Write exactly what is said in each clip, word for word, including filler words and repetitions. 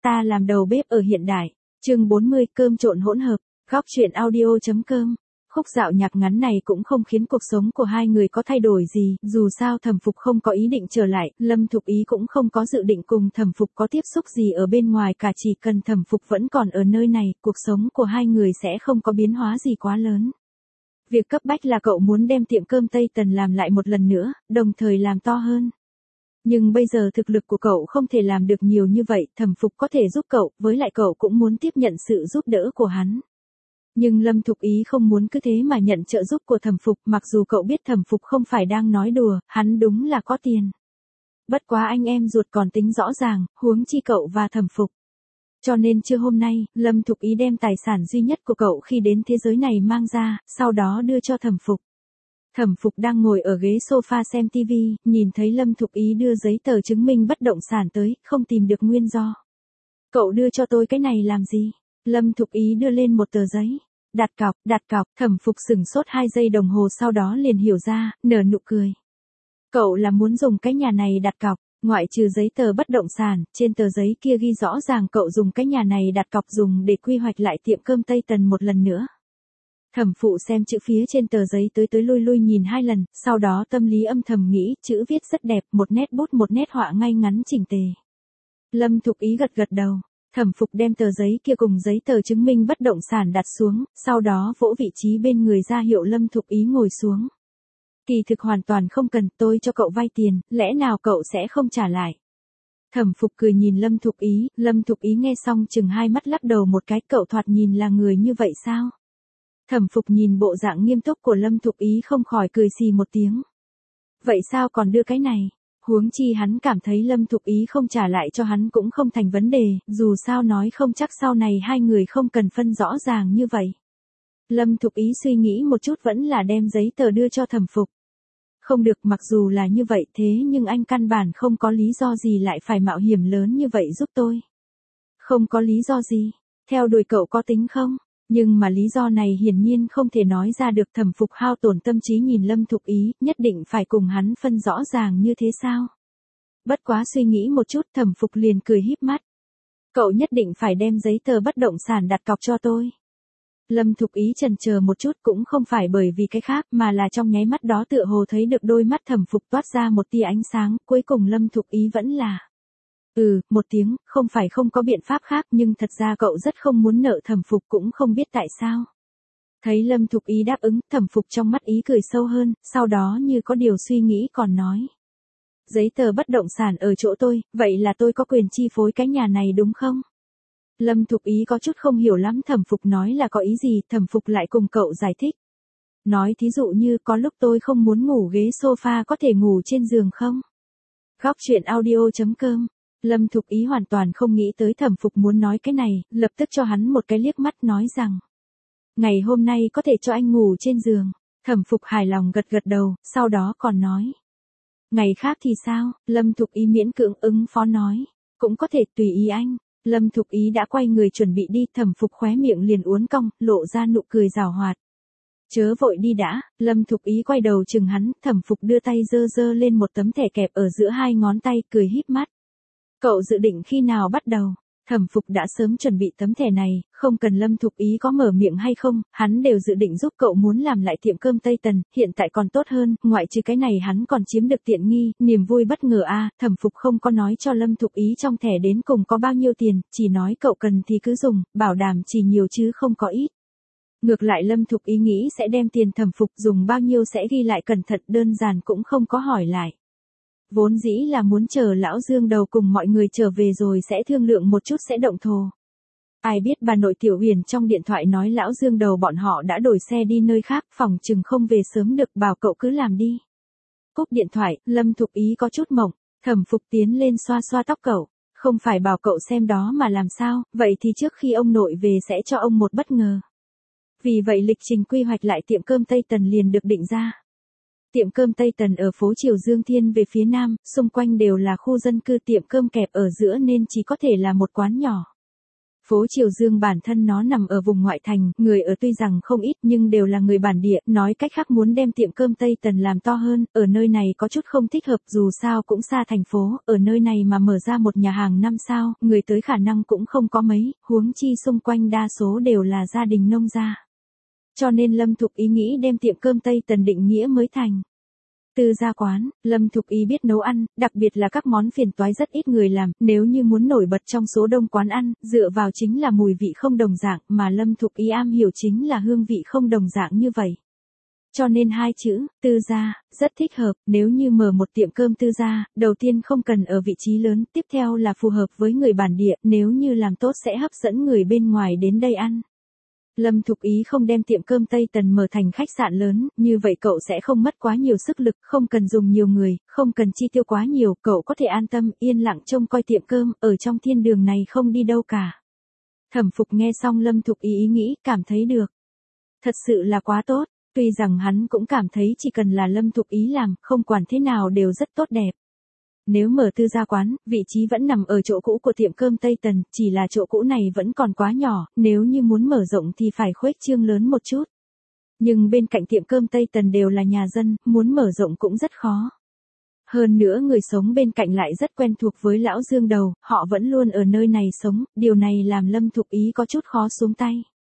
Ta làm đầu bếp ở hiện đại. Chương bốn mươi, cơm trộn hỗn hợp. Góc truyện audio.com. Khúc dạo nhạc ngắn này cũng không khiến cuộc sống của hai người có thay đổi gì, dù sao Thẩm Phục không có ý định trở lại, Lâm Thục Ý cũng không có dự định cùng Thẩm Phục có tiếp xúc gì ở bên ngoài cả, chỉ cần Thẩm Phục vẫn còn ở nơi này, cuộc sống của hai người sẽ không có biến hóa gì quá lớn. Việc cấp bách là cậu muốn đem tiệm cơm Tây Tần làm lại một lần nữa, đồng thời làm to hơn. Nhưng bây giờ thực lực của cậu không thể làm được nhiều như vậy, Thẩm Phục có thể giúp cậu, với lại cậu cũng muốn tiếp nhận sự giúp đỡ của hắn. Nhưng Lâm Thục Ý không muốn cứ thế mà nhận trợ giúp của Thẩm Phục, mặc dù cậu biết Thẩm Phục không phải đang nói đùa, hắn đúng là có tiền. Bất quá anh em ruột còn tính rõ ràng, huống chi cậu và Thẩm Phục. Cho nên trưa hôm nay, Lâm Thục Ý đem tài sản duy nhất của cậu khi đến thế giới này mang ra, sau đó đưa cho Thẩm Phục. Thẩm Phục đang ngồi ở ghế sofa xem tivi, nhìn thấy Lâm Thục Ý đưa giấy tờ chứng minh bất động sản tới, không tìm được nguyên do. Cậu đưa cho tôi cái này làm gì? Lâm Thục Ý đưa lên một tờ giấy. Đặt cọc, đặt cọc, Thẩm Phục sửng sốt hai giây đồng hồ sau đó liền hiểu ra, nở nụ cười. Cậu là muốn dùng cái nhà này đặt cọc, ngoại trừ giấy tờ bất động sản, trên tờ giấy kia ghi rõ ràng cậu dùng cái nhà này đặt cọc dùng để quy hoạch lại tiệm cơm Tây Tần một lần nữa. Thẩm Phụ xem chữ phía trên tờ giấy tới tới lui lui nhìn hai lần, sau đó tâm lý âm thầm nghĩ, chữ viết rất đẹp, một nét bút một nét họa ngay ngắn chỉnh tề. Lâm Thục Ý gật gật đầu. Thẩm Phục đem tờ giấy kia cùng giấy tờ chứng minh bất động sản đặt xuống, sau đó vỗ vị trí bên người ra hiệu Lâm Thục Ý ngồi xuống. Kỳ thực hoàn toàn không cần, tôi cho cậu vay tiền, lẽ nào cậu sẽ không trả lại? Thẩm Phục cười nhìn Lâm Thục Ý, Lâm Thục Ý nghe xong chừng hai mắt lắc đầu một cái, cậu thoạt nhìn là người như vậy sao? Thẩm Phục nhìn bộ dạng nghiêm túc của Lâm Thục Ý không khỏi cười xì một tiếng. Vậy sao còn đưa cái này? Huống chi hắn cảm thấy Lâm Thục Ý không trả lại cho hắn cũng không thành vấn đề, dù sao nói không chắc sau này hai người không cần phân rõ ràng như vậy. Lâm Thục Ý suy nghĩ một chút vẫn là đem giấy tờ đưa cho Thẩm Phục. Không được, mặc dù là như vậy thế nhưng anh căn bản không có lý do gì lại phải mạo hiểm lớn như vậy giúp tôi. Không có lý do gì, theo đuổi cậu có tính không? Nhưng mà lý do này hiển nhiên không thể nói ra được. Thẩm Phục hao tổn tâm trí nhìn Lâm Thục Ý, nhất định phải cùng hắn phân rõ ràng như thế sao? Bất quá suy nghĩ một chút Thẩm Phục liền cười híp mắt. Cậu nhất định phải đem giấy tờ bất động sản đặt cọc cho tôi. Lâm Thục Ý chần chờ một chút cũng không phải bởi vì cái khác mà là trong nháy mắt đó tựa hồ thấy được đôi mắt Thẩm Phục toát ra một tia ánh sáng, cuối cùng Lâm Thục Ý vẫn là. Ừ, một tiếng, không phải không có biện pháp khác nhưng thật ra cậu rất không muốn nợ Thẩm Phục cũng không biết tại sao. Thấy Lâm Thục Ý đáp ứng, Thẩm Phục trong mắt ý cười sâu hơn, sau đó như có điều suy nghĩ còn nói. Giấy tờ bất động sản ở chỗ tôi, vậy là tôi có quyền chi phối cái nhà này đúng không? Lâm Thục Ý có chút không hiểu lắm Thẩm Phục nói là có ý gì, Thẩm Phục lại cùng cậu giải thích. Nói thí dụ như có lúc tôi không muốn ngủ ghế sofa có thể ngủ trên giường không? Góc truyện audio.com. Lâm Thục Ý hoàn toàn không nghĩ tới Thẩm Phục muốn nói cái này, lập tức cho hắn một cái liếc mắt nói rằng. Ngày hôm nay có thể cho anh ngủ trên giường. Thẩm Phục hài lòng gật gật đầu, sau đó còn nói. Ngày khác thì sao? Lâm Thục Ý miễn cưỡng ứng phó nói. Cũng có thể tùy ý anh. Lâm Thục Ý đã quay người chuẩn bị đi, Thẩm Phục khóe miệng liền uốn cong, lộ ra nụ cười giảo hoạt. Chớ vội đi đã, Lâm Thục Ý quay đầu chừng hắn, Thẩm Phục đưa tay giơ giơ lên một tấm thẻ kẹp ở giữa hai ngón tay, cười híp mắt. Cậu dự định khi nào bắt đầu? Thẩm Phục đã sớm chuẩn bị tấm thẻ này, không cần Lâm Thục Ý có mở miệng hay không, hắn đều dự định giúp cậu muốn làm lại tiệm cơm Tây Tần, hiện tại còn tốt hơn, ngoại trừ cái này hắn còn chiếm được tiện nghi, niềm vui bất ngờ a. Thẩm Phục không có nói cho Lâm Thục Ý trong thẻ đến cùng có bao nhiêu tiền, chỉ nói cậu cần thì cứ dùng, bảo đảm chỉ nhiều chứ không có ít. Ngược lại Lâm Thục Ý nghĩ sẽ đem tiền Thẩm Phục dùng bao nhiêu sẽ ghi lại cẩn thận, đơn giản cũng không có hỏi lại. Vốn dĩ là muốn chờ lão Dương Đầu cùng mọi người trở về rồi sẽ thương lượng một chút sẽ động thổ. Ai biết bà nội Tiểu Huyền trong điện thoại nói lão Dương Đầu bọn họ đã đổi xe đi nơi khác, phòng chừng không về sớm được, bảo cậu cứ làm đi. Cúp điện thoại, Lâm Thục Ý có chút mộng, Thẩm Phục tiến lên xoa xoa tóc cậu, không phải bảo cậu xem đó mà làm sao, vậy thì trước khi ông nội về sẽ cho ông một bất ngờ. Vì vậy lịch trình quy hoạch lại tiệm cơm Tây Tần liền được định ra. Tiệm cơm Tây Tần ở phố Triều Dương Thiên về phía nam, xung quanh đều là khu dân cư, tiệm cơm kẹp ở giữa nên chỉ có thể là một quán nhỏ. Phố Triều Dương bản thân nó nằm ở vùng ngoại thành, người ở tuy rằng không ít nhưng đều là người bản địa, nói cách khác muốn đem tiệm cơm Tây Tần làm to hơn, ở nơi này có chút không thích hợp dù sao cũng xa thành phố, ở nơi này mà mở ra một nhà hàng năm sao, người tới khả năng cũng không có mấy, huống chi xung quanh đa số đều là gia đình nông gia. Cho nên Lâm Thục Ý nghĩ đem tiệm cơm Tây Tần định nghĩa mới thành tư gia quán. Lâm Thục Ý biết nấu ăn, đặc biệt là các món phiền toái rất ít người làm, nếu như muốn nổi bật trong số đông quán ăn, dựa vào chính là mùi vị không đồng dạng, mà Lâm Thục Ý am hiểu chính là hương vị không đồng dạng như vậy. Cho nên hai chữ, tư gia, rất thích hợp, nếu như mở một tiệm cơm tư gia, đầu tiên không cần ở vị trí lớn, tiếp theo là phù hợp với người bản địa, nếu như làm tốt sẽ hấp dẫn người bên ngoài đến đây ăn. Lâm Thục Ý không đem tiệm cơm Tây Tần mở thành khách sạn lớn, như vậy cậu sẽ không mất quá nhiều sức lực, không cần dùng nhiều người, không cần chi tiêu quá nhiều, cậu có thể an tâm, yên lặng trông coi tiệm cơm, ở trong thiên đường này không đi đâu cả. Thẩm Phục nghe xong Lâm Thục Ý ý nghĩ, cảm thấy được. Thật sự là quá tốt, tuy rằng hắn cũng cảm thấy chỉ cần là Lâm Thục Ý làm, không quản thế nào đều rất tốt đẹp. Nếu mở tư gia quán, vị trí vẫn nằm ở chỗ cũ của tiệm cơm Tây Tần, chỉ là chỗ cũ này vẫn còn quá nhỏ, nếu như muốn mở rộng thì phải khuếch trương lớn một chút. Nhưng bên cạnh tiệm cơm Tây Tần đều là nhà dân, muốn mở rộng cũng rất khó. Hơn nữa người sống bên cạnh lại rất quen thuộc với lão Dương Đầu, họ vẫn luôn ở nơi này sống, điều này làm Lâm Thục Ý có chút khó xuống tay.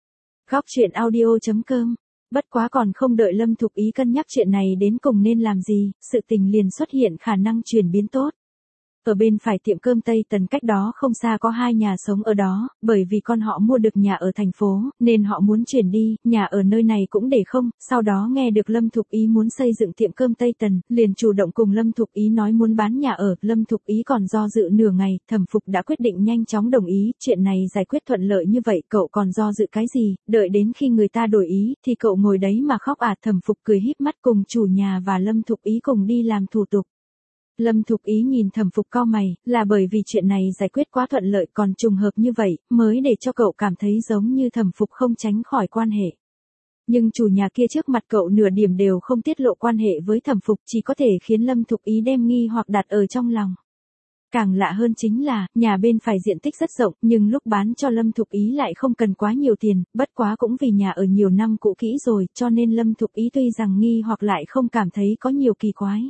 Góc truyện audio chấm com. Bất quá còn không đợi Lâm Thục Ý cân nhắc chuyện này đến cùng nên làm gì, sự tình liền xuất hiện khả năng chuyển biến tốt. Ở bên phải tiệm cơm Tây Tần cách đó không xa có hai nhà sống ở đó, bởi vì con họ mua được nhà ở thành phố, nên họ muốn chuyển đi, nhà ở nơi này cũng để không, sau đó nghe được Lâm Thục Ý muốn xây dựng tiệm cơm Tây Tần, liền chủ động cùng Lâm Thục Ý nói muốn bán nhà ở, Lâm Thục Ý còn do dự nửa ngày, Thẩm Phục đã quyết định nhanh chóng đồng ý, chuyện này giải quyết thuận lợi như vậy, cậu còn do dự cái gì, đợi đến khi người ta đổi ý, thì cậu ngồi đấy mà khóc à, Thẩm Phục cười híp mắt cùng chủ nhà và Lâm Thục Ý cùng đi làm thủ tục. Lâm Thục Ý nhìn Thẩm Phục cau mày, là bởi vì chuyện này giải quyết quá thuận lợi còn trùng hợp như vậy, mới để cho cậu cảm thấy giống như Thẩm Phục không tránh khỏi quan hệ. Nhưng chủ nhà kia trước mặt cậu nửa điểm đều không tiết lộ quan hệ với Thẩm Phục, chỉ có thể khiến Lâm Thục Ý đem nghi hoặc đặt ở trong lòng. Càng lạ hơn chính là, nhà bên phải diện tích rất rộng, nhưng lúc bán cho Lâm Thục Ý lại không cần quá nhiều tiền, bất quá cũng vì nhà ở nhiều năm cũ kỹ rồi, cho nên Lâm Thục Ý tuy rằng nghi hoặc lại không cảm thấy có nhiều kỳ quái.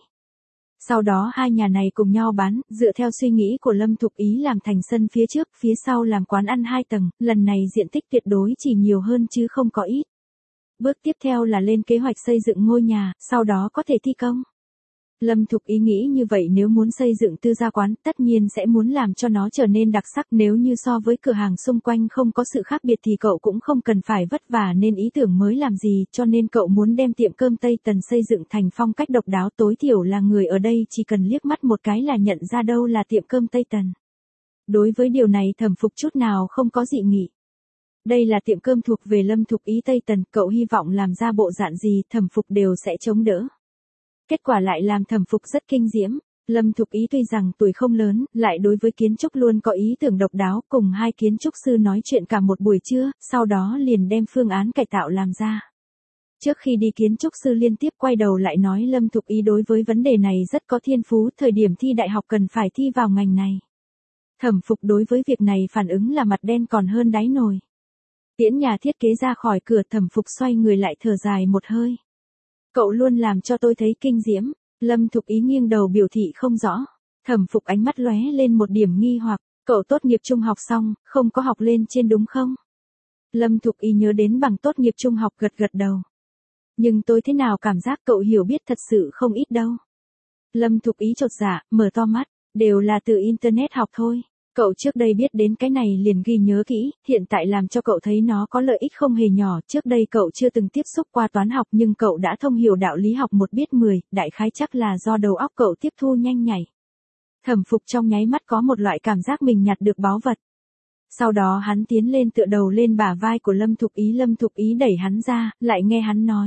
Sau đó hai nhà này cùng nhau bán, dựa theo suy nghĩ của Lâm Thục Ý làm thành sân phía trước, phía sau làm quán ăn hai tầng, lần này diện tích tuyệt đối chỉ nhiều hơn chứ không có ít. Bước tiếp theo là lên kế hoạch xây dựng ngôi nhà, sau đó có thể thi công. Lâm Thục Ý nghĩ như vậy nếu muốn xây dựng tư gia quán, tất nhiên sẽ muốn làm cho nó trở nên đặc sắc, nếu như so với cửa hàng xung quanh không có sự khác biệt thì cậu cũng không cần phải vất vả nên ý tưởng mới làm gì, cho nên cậu muốn đem tiệm cơm Tây Tần xây dựng thành phong cách độc đáo, tối thiểu là người ở đây chỉ cần liếc mắt một cái là nhận ra đâu là tiệm cơm Tây Tần. Đối với điều này Thẩm Phục chút nào không có dị nghị. Đây là tiệm cơm thuộc về Lâm Thục Ý Tây Tần, cậu hy vọng làm ra bộ dạng gì, Thẩm Phục đều sẽ chống đỡ. Kết quả lại làm Thẩm Phục rất kinh diễm. Lâm Thục Ý tuy rằng tuổi không lớn, lại đối với kiến trúc luôn có ý tưởng độc đáo, cùng hai kiến trúc sư nói chuyện cả một buổi trưa, sau đó liền đem phương án cải tạo làm ra. Trước khi đi kiến trúc sư liên tiếp quay đầu lại nói Lâm Thục Ý đối với vấn đề này rất có thiên phú, thời điểm thi đại học cần phải thi vào ngành này. Thẩm Phục đối với việc này phản ứng là mặt đen còn hơn đáy nồi. Tiễn nhà thiết kế ra khỏi cửa, Thẩm Phục xoay người lại thở dài một hơi. Cậu luôn làm cho tôi thấy kinh diễm. Lâm Thục Ý nghiêng đầu biểu thị không rõ. Thẩm Phục ánh mắt lóe lên một điểm nghi hoặc, cậu tốt nghiệp trung học xong, không có học lên trên đúng không? Lâm Thục Ý nhớ đến bằng tốt nghiệp trung học gật gật đầu. Nhưng tôi thế nào cảm giác cậu hiểu biết thật sự không ít đâu. Lâm Thục Ý chột dạ, mở to mắt, đều là từ internet học thôi. Cậu trước đây biết đến cái này liền ghi nhớ kỹ, hiện tại làm cho cậu thấy nó có lợi ích không hề nhỏ, trước đây cậu chưa từng tiếp xúc qua toán học nhưng cậu đã thông hiểu đạo lý học một biết mười, đại khái chắc là do đầu óc cậu tiếp thu nhanh nhạy. Thẩm Phục trong nháy mắt có một loại cảm giác mình nhặt được báu vật. Sau đó hắn tiến lên tựa đầu lên bả vai của Lâm Thục Ý, Lâm Thục Ý đẩy hắn ra, lại nghe hắn nói.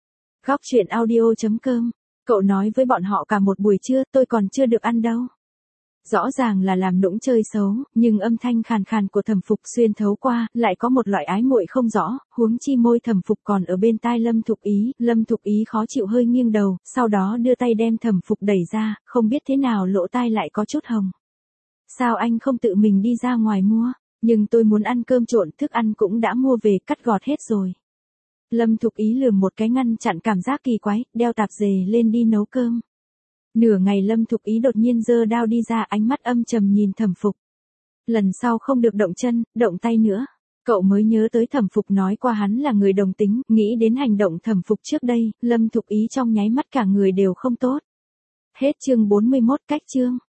Góc truyện audio chấm com, cậu nói với bọn họ cả một buổi trưa, tôi còn chưa được ăn đâu. Rõ ràng là làm nũng chơi xấu, nhưng âm thanh khàn khàn của Thẩm Phục xuyên thấu qua, lại có một loại ái muội không rõ, huống chi môi Thẩm Phục còn ở bên tai Lâm Thục Ý, Lâm Thục Ý khó chịu hơi nghiêng đầu, sau đó đưa tay đem Thẩm Phục đẩy ra, không biết thế nào lỗ tai lại có chút hồng. Sao anh không tự mình đi ra ngoài mua? Nhưng tôi muốn ăn cơm trộn, thức ăn cũng đã mua về, cắt gọt hết rồi. Lâm Thục Ý lườm một cái ngăn chặn cảm giác kỳ quái, đeo tạp dề lên đi nấu cơm. Nửa ngày Lâm Thục Ý đột nhiên giơ dao đi ra, ánh mắt âm trầm nhìn Thẩm Phục. Lần sau không được động chân, động tay nữa. Cậu mới nhớ tới Thẩm Phục nói qua hắn là người đồng tính, nghĩ đến hành động Thẩm Phục trước đây, Lâm Thục Ý trong nháy mắt cả người đều không tốt. Hết chương bốn mươi mốt, cách chương.